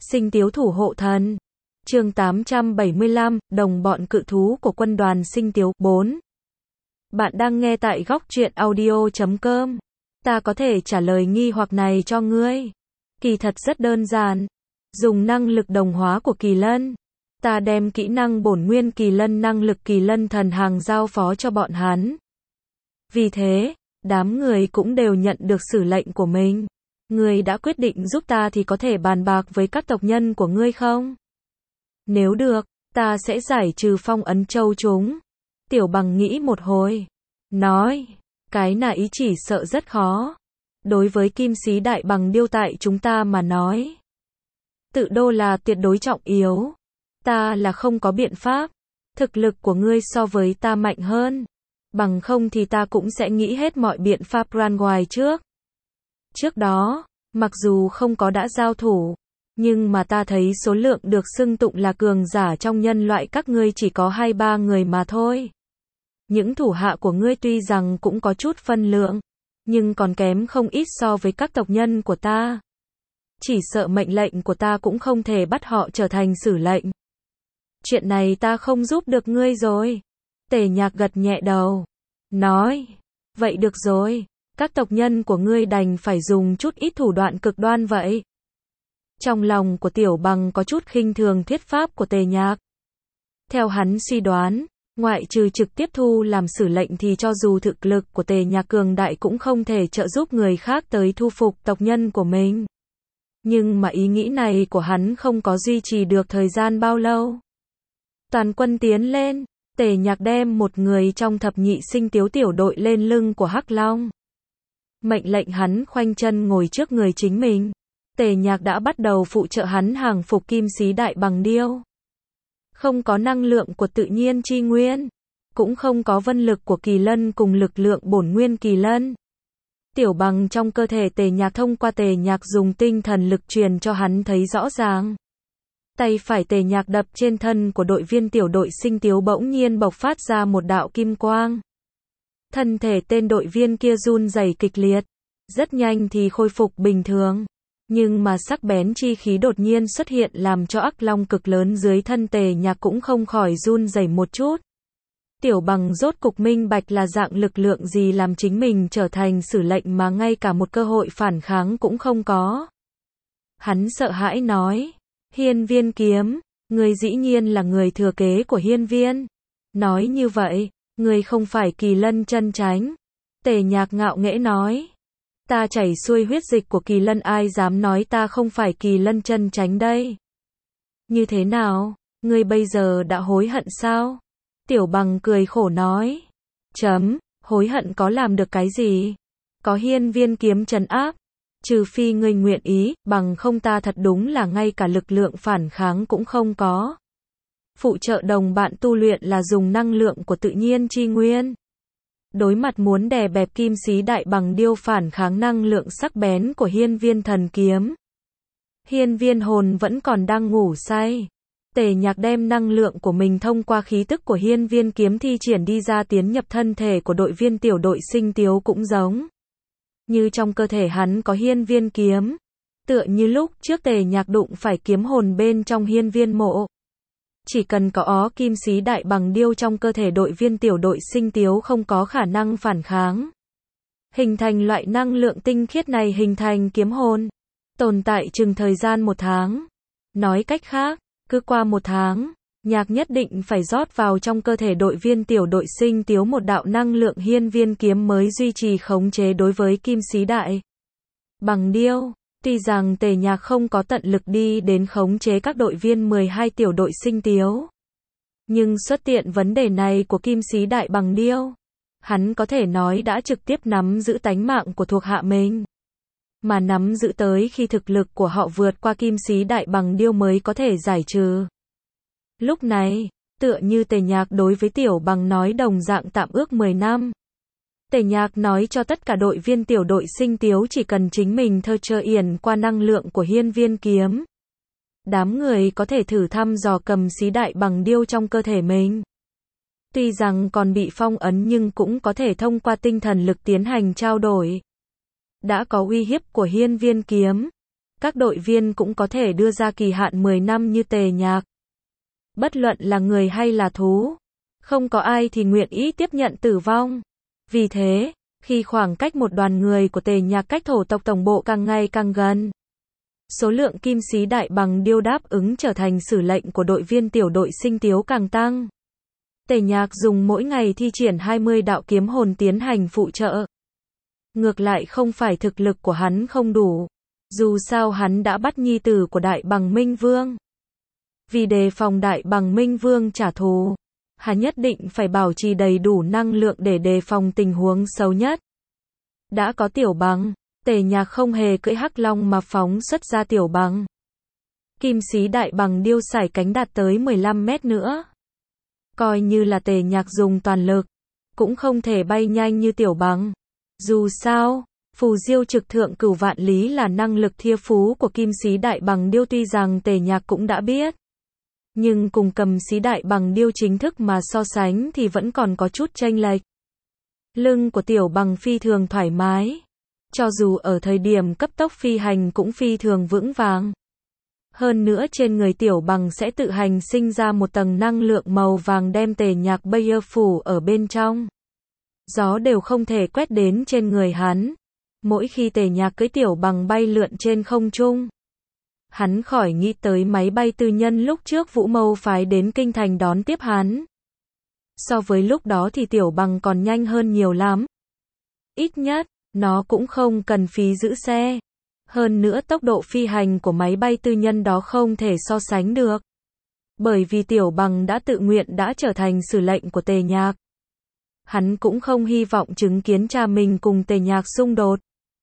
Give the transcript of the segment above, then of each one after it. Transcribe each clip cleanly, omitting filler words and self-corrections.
Sinh Tiếu thủ hộ thần. Chương 875, đồng bọn cự thú của quân đoàn Sinh Tiếu. 4. Bạn đang nghe tại góc truyện audio.com. Ta có thể trả lời nghi hoặc này cho ngươi. Kỳ thật rất đơn giản. Dùng năng lực đồng hóa của kỳ lân. Ta đem kỹ năng bổn nguyên kỳ lân, năng lực kỳ lân thần hàng giao phó cho bọn hắn. Vì thế, đám người cũng đều nhận được sử lệnh của mình. Ngươi đã quyết định giúp ta thì có thể bàn bạc với các tộc nhân của ngươi không? Nếu được, ta sẽ giải trừ phong ấn châu chúng. Tiểu Bằng nghĩ một hồi. Nói, cái này ý chỉ sợ rất khó. Đối với Kim Sĩ Đại Bằng Điêu tại chúng ta mà nói. Tự đô là tuyệt đối trọng yếu. Ta là không có biện pháp. Thực lực của ngươi so với ta mạnh hơn. Bằng không thì ta cũng sẽ nghĩ hết mọi biện pháp ra ngoài trước. Trước đó, mặc dù không có đã giao thủ, nhưng mà ta thấy số lượng được xưng tụng là cường giả trong nhân loại các ngươi chỉ có 2-3 người mà thôi. Những thủ hạ của ngươi tuy rằng cũng có chút phân lượng, nhưng còn kém không ít so với các tộc nhân của ta. Chỉ sợ mệnh lệnh của ta cũng không thể bắt họ trở thành sử lệnh. Chuyện này ta không giúp được ngươi rồi. Tề Nhạc gật nhẹ đầu. Nói, vậy được rồi. Các tộc nhân của ngươi đành phải dùng chút ít thủ đoạn cực đoan vậy. Trong lòng của Tiểu Bằng có chút khinh thường thuyết pháp của Tề Nhạc. Theo hắn suy đoán, ngoại trừ trực tiếp thu làm sử lệnh thì cho dù thực lực của Tề Nhạc cường đại cũng không thể trợ giúp người khác tới thu phục tộc nhân của mình. Nhưng mà ý nghĩ này của hắn không có duy trì được thời gian bao lâu. Toàn quân tiến lên, Tề Nhạc đem một người trong thập nhị Sinh Tiếu tiểu đội lên lưng của Hắc Long. Mệnh lệnh hắn khoanh chân ngồi trước người chính mình. Tề Nhạc đã bắt đầu phụ trợ hắn hàng phục Kim Sĩ Đại Bằng Điêu. Không có năng lượng của tự nhiên chi nguyên, cũng không có vân lực của kỳ lân cùng lực lượng bổn nguyên kỳ lân. Tiểu Bằng trong cơ thể Tề Nhạc thông qua Tề Nhạc dùng tinh thần lực truyền cho hắn thấy rõ ràng. Tay phải Tề Nhạc đập trên thân của đội viên tiểu đội Sinh Tiếu bỗng nhiên bộc phát ra một đạo kim quang. Thân thể tên đội viên kia run rẩy kịch liệt, rất nhanh thì khôi phục bình thường. Nhưng mà sắc bén chi khí đột nhiên xuất hiện làm cho ác long cực lớn dưới thân Tề Nhạc cũng không khỏi run rẩy một chút. Tiểu Bằng rốt cục minh bạch là dạng lực lượng gì làm chính mình trở thành sử lệnh mà ngay cả một cơ hội phản kháng cũng không có. Hắn sợ hãi nói, Hiên Viên Kiếm, ngươi dĩ nhiên là người thừa kế của Hiên Viên. Nói như vậy, ngươi không phải kỳ lân chân chánh. Tề Nhạc ngạo nghễ nói, ta chảy xuôi huyết dịch của kỳ lân, ai dám nói ta không phải kỳ lân chân chánh đây. Như thế nào, ngươi bây giờ đã hối hận sao? Tiểu Bằng cười khổ nói, hối hận có làm được cái gì? Có Hiên Viên Kiếm trấn áp, trừ phi ngươi nguyện ý, bằng không ta thật đúng là ngay cả lực lượng phản kháng cũng không có. Phụ trợ đồng bạn tu luyện là dùng năng lượng của tự nhiên chi nguyên. Đối mặt muốn đè bẹp Kim Sĩ Đại Bằng Điêu phản kháng năng lượng sắc bén của Hiên Viên thần kiếm. Hiên Viên hồn vẫn còn đang ngủ say. Tề Nhạc đem năng lượng của mình thông qua khí tức của Hiên Viên kiếm thi triển đi ra tiến nhập thân thể của đội viên tiểu đội Sinh Tiếu cũng giống như trong cơ thể hắn có Hiên Viên kiếm. Tựa như lúc trước Tề Nhạc đụng phải kiếm hồn bên trong Hiên Viên mộ. Chỉ cần có Kim Sĩ Đại Bằng Điêu trong cơ thể đội viên tiểu đội Sinh Tiếu không có khả năng phản kháng. Hình thành loại năng lượng tinh khiết này hình thành kiếm hồn. Tồn tại chừng thời gian 1 tháng. Nói cách khác, cứ qua 1 tháng, Nhạc nhất định phải rót vào trong cơ thể đội viên tiểu đội Sinh Tiếu một đạo năng lượng Hiên Viên kiếm mới duy trì khống chế đối với Kim Sĩ Đại Bằng Điêu. Tuy rằng Tề Nhạc không có tận lực đi đến khống chế các đội viên 12 tiểu đội Sinh Tiếu, nhưng xuất tiện vấn đề này của Kim Sĩ Đại Bằng Điêu, hắn có thể nói đã trực tiếp nắm giữ tánh mạng của thuộc hạ mình. Mà nắm giữ tới khi thực lực của họ vượt qua Kim Sĩ Đại Bằng Điêu mới có thể giải trừ. Lúc này, tựa như Tề Nhạc đối với Tiểu Bằng nói đồng dạng tạm ước 10 năm. Tề Nhạc nói cho tất cả đội viên tiểu đội Sinh Tiếu chỉ cần chính mình thơ trơ yển qua năng lượng của Hiên Viên kiếm. Đám người có thể thử thăm dò Kim Sĩ Đại Bằng Điêu trong cơ thể mình. Tuy rằng còn bị phong ấn nhưng cũng có thể thông qua tinh thần lực tiến hành trao đổi. Đã có uy hiếp của Hiên Viên kiếm. các đội viên cũng có thể đưa ra kỳ hạn 10 năm như Tề Nhạc. Bất luận là người hay là thú, không có ai thì nguyện ý tiếp nhận tử vong. Vì thế, khi khoảng cách một đoàn người của Tề Nhạc cách thổ tộc tổng bộ càng ngày càng gần, số lượng kim sĩ đại bằng điêu đáp ứng trở thành sử lệnh của đội viên tiểu đội Sinh Tiếu càng tăng. Tề Nhạc dùng mỗi ngày thi triển 20 đạo kiếm hồn tiến hành phụ trợ. Ngược lại không phải thực lực của hắn không đủ. Dù sao hắn đã bắt nhi tử của Đại Bằng Minh Vương. Vì đề phòng Đại Bằng Minh Vương trả thù, hắn nhất định phải bảo trì đầy đủ năng lượng để đề phòng tình huống xấu nhất. Đã có tiểu bằng, Tề Nhạc không hề cưỡi hắc long mà phóng xuất ra tiểu bằng. Kim sĩ đại bằng điêu sải cánh đạt tới 15 mét nữa. Coi như là Tề Nhạc dùng toàn lực, cũng không thể bay nhanh như tiểu bằng. Dù sao, phù diêu trực thượng cửu vạn lý là năng lực thiên phú của kim sĩ đại bằng điêu, tuy rằng Tề Nhạc cũng đã biết. Nhưng cùng cầm sĩ đại bằng điêu chính thức mà so sánh thì vẫn còn có chút chênh lệch. Lưng của tiểu bằng phi thường thoải mái. Cho dù ở thời điểm cấp tốc phi hành cũng phi thường vững vàng. Hơn nữa trên người tiểu bằng sẽ tự hành sinh ra một tầng năng lượng màu vàng đem Tề Nhạc bây giờ phủ ở bên trong. Gió đều không thể quét đến trên người hắn. Mỗi khi Tề Nhạc cưỡi tiểu bằng bay lượn trên không trung, hắn khỏi nghĩ tới máy bay tư nhân lúc trước Vũ Mâu phái đến kinh thành đón tiếp hắn. So với lúc đó thì tiểu bằng còn nhanh hơn nhiều lắm. Ít nhất, nó cũng không cần phí giữ xe. Hơn nữa tốc độ phi hành của máy bay tư nhân đó không thể so sánh được. Bởi vì tiểu bằng đã tự nguyện đã trở thành sử lệnh của Tề Nhạc. Hắn cũng không hy vọng chứng kiến cha mình cùng Tề Nhạc xung đột.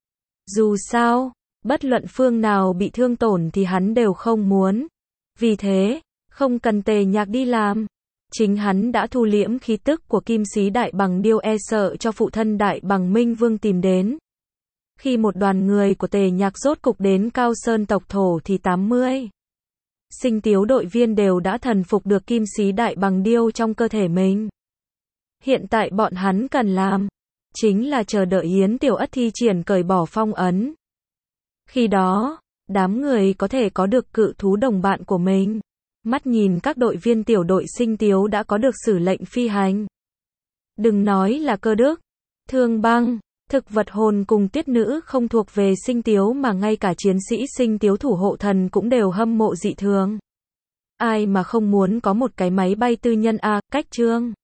Dù sao, bất luận phương nào bị thương tổn thì hắn đều không muốn. Vì thế, không cần Tề Nhạc đi làm. Chính hắn đã thu liễm khí tức của kim sĩ đại bằng điêu, e sợ cho phụ thân Đại Bằng Minh Vương tìm đến. Khi một đoàn người của Tề Nhạc rốt cục đến Cao Sơn tộc thổ thì 80 Sinh Tiếu đội viên đều đã thần phục được kim sĩ đại bằng điêu trong cơ thể mình. Hiện tại bọn hắn cần làm chính là chờ đợi Yến Tiểu Ất thi triển cởi bỏ phong ấn. Khi đó, đám người có thể có được cự thú đồng bạn của mình. Mắt nhìn các đội viên tiểu đội Sinh Tiếu đã có được sử lệnh phi hành. Đừng nói là Cơ Đức, Thương Băng, thực vật hồn cùng Tuyết Nữ không thuộc về Sinh Tiếu mà ngay cả chiến sĩ Sinh Tiếu thủ hộ thần cũng đều hâm mộ dị thường. Ai mà không muốn có một cái máy bay tư nhân a, cách chương